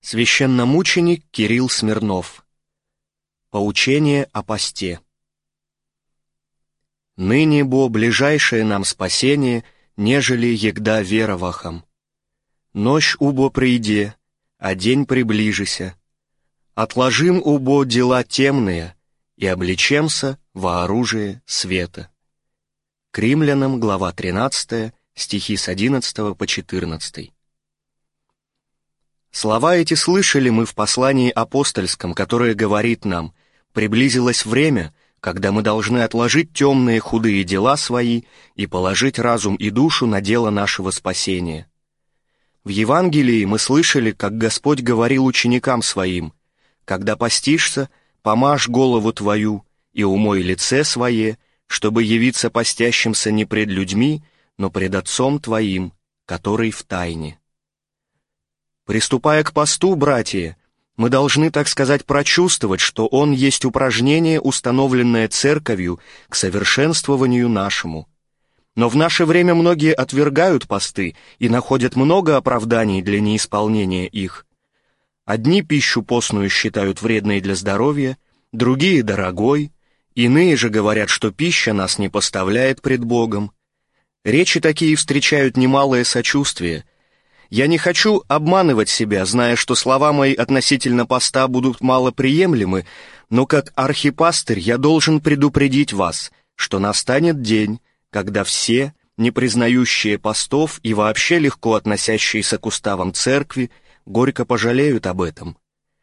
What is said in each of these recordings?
Священномученик Кирилл Смирнов. Поучение о посте. Ныне бо ближайшее нам спасение, нежели егда веровахом. Ночь убо прииде, а день приближися. Отложим убо дела темные и облечемся во оружие света. К Римлянам, глава 13, стихи с 11 по 14. Слова эти слышали мы в послании апостольском, которое говорит нам: «Приблизилось время, когда мы должны отложить темные худые дела свои и положить разум и душу на дело нашего спасения». В Евангелии мы слышали, как Господь говорил ученикам своим: «Когда постишься, помажь голову твою и умой лице свое, чтобы явиться постящимся не пред людьми, но пред Отцом твоим, который в тайне». Приступая к посту, братья, мы должны, так сказать, прочувствовать, что он есть упражнение, установленное Церковью к совершенствованию нашему. Но в наше время многие отвергают посты и находят много оправданий для неисполнения их. Одни пищу постную считают вредной для здоровья, другие — дорогой, иные же говорят, что пища нас не поставляет пред Богом. Речи такие встречают немалое сочувствие. Я не хочу обманывать себя, зная, что слова мои относительно поста будут малоприемлемы, но как архипастырь я должен предупредить вас, что настанет день, когда все, не признающие постов и вообще легко относящиеся к уставам церкви, горько пожалеют об этом.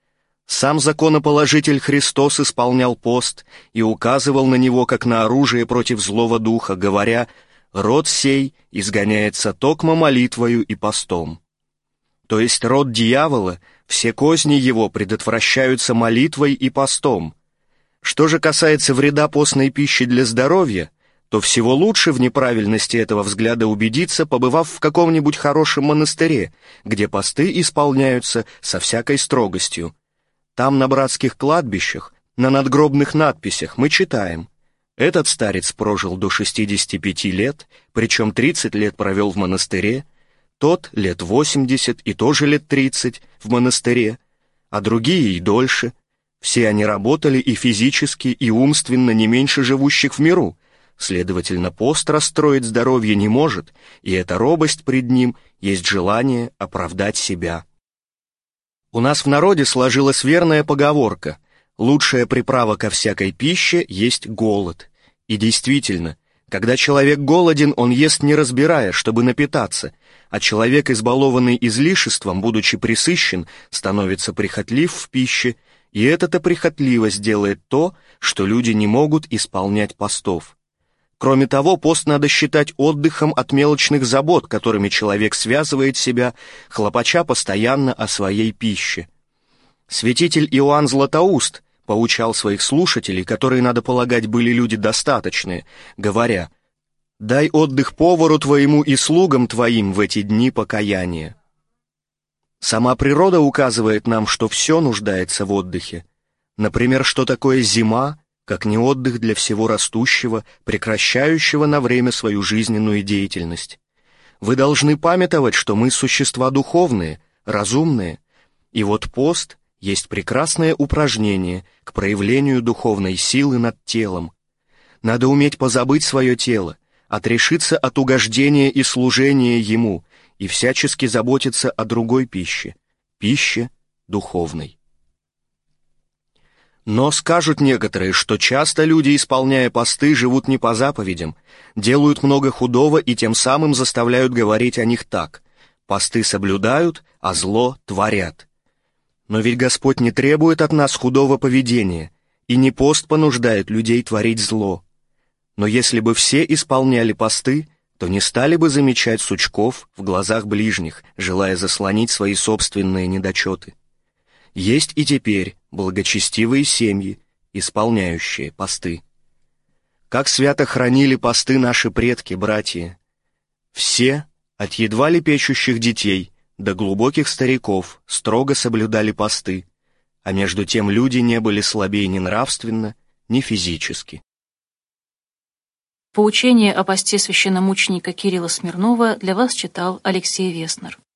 Сам законоположитель Христос исполнял пост и указывал на него как на оружие против злого духа, говоря: «Род сей изгоняется токмо молитвою и постом». То есть род дьявола, все козни его предотвращаются молитвой и постом. Что же касается вреда постной пищи для здоровья, то всего лучше в неправильности этого взгляда убедиться, побывав в каком-нибудь хорошем монастыре, где посты исполняются со всякой строгостью. Там на братских кладбищах, на надгробных надписях мы читаем: «Этот старец прожил до 65 лет, причем 30 лет провел в монастыре, тот лет 80 и тоже лет 30 в монастыре, а другие и дольше. Все они работали и физически, и умственно не меньше живущих в миру. Следовательно, пост расстроить здоровье не может, и эта робость пред ним есть желание оправдать себя». У нас в народе сложилась верная поговорка: «Лучшая приправа ко всякой пище есть голод». И действительно, когда человек голоден, он ест не разбирая, чтобы напитаться, а человек, избалованный излишеством, будучи пресыщен, становится прихотлив в пище, и эта-то прихотливость делает то, что люди не могут исполнять постов. Кроме того, пост надо считать отдыхом от мелочных забот, которыми человек связывает себя, хлопача постоянно о своей пище. Святитель Иоанн Златоуст поучал своих слушателей, которые, надо полагать, были люди достаточные, говоря: «Дай отдых повару твоему и слугам твоим в эти дни покаяния». Сама природа указывает нам, что все нуждается в отдыхе. Например, что такое зима, как не отдых для всего растущего, прекращающего на время свою жизненную деятельность. Вы должны памятовать, что мы существа духовные, разумные, и вот пост есть прекрасное упражнение к проявлению духовной силы над телом. Надо уметь позабыть свое тело, отрешиться от угождения и служения ему и всячески заботиться о другой пище духовной. Но скажут некоторые, что часто люди, исполняя посты, живут не по заповедям, делают много худого и тем самым заставляют говорить о них так: посты соблюдают, а зло творят. Но ведь Господь не требует от нас худого поведения, и не пост понуждает людей творить зло. Но если бы все исполняли посты, то не стали бы замечать сучков в глазах ближних, желая заслонить свои собственные недочеты. Есть и теперь благочестивые семьи, исполняющие посты. Как свято хранили посты наши предки, братья! Все, от едва ли печущих детей до глубоких стариков, строго соблюдали посты, а между тем люди не были слабее ни нравственно, ни физически. Поучение о посте священномученика Кирилла Смирнова для вас читал Алексей Веснер.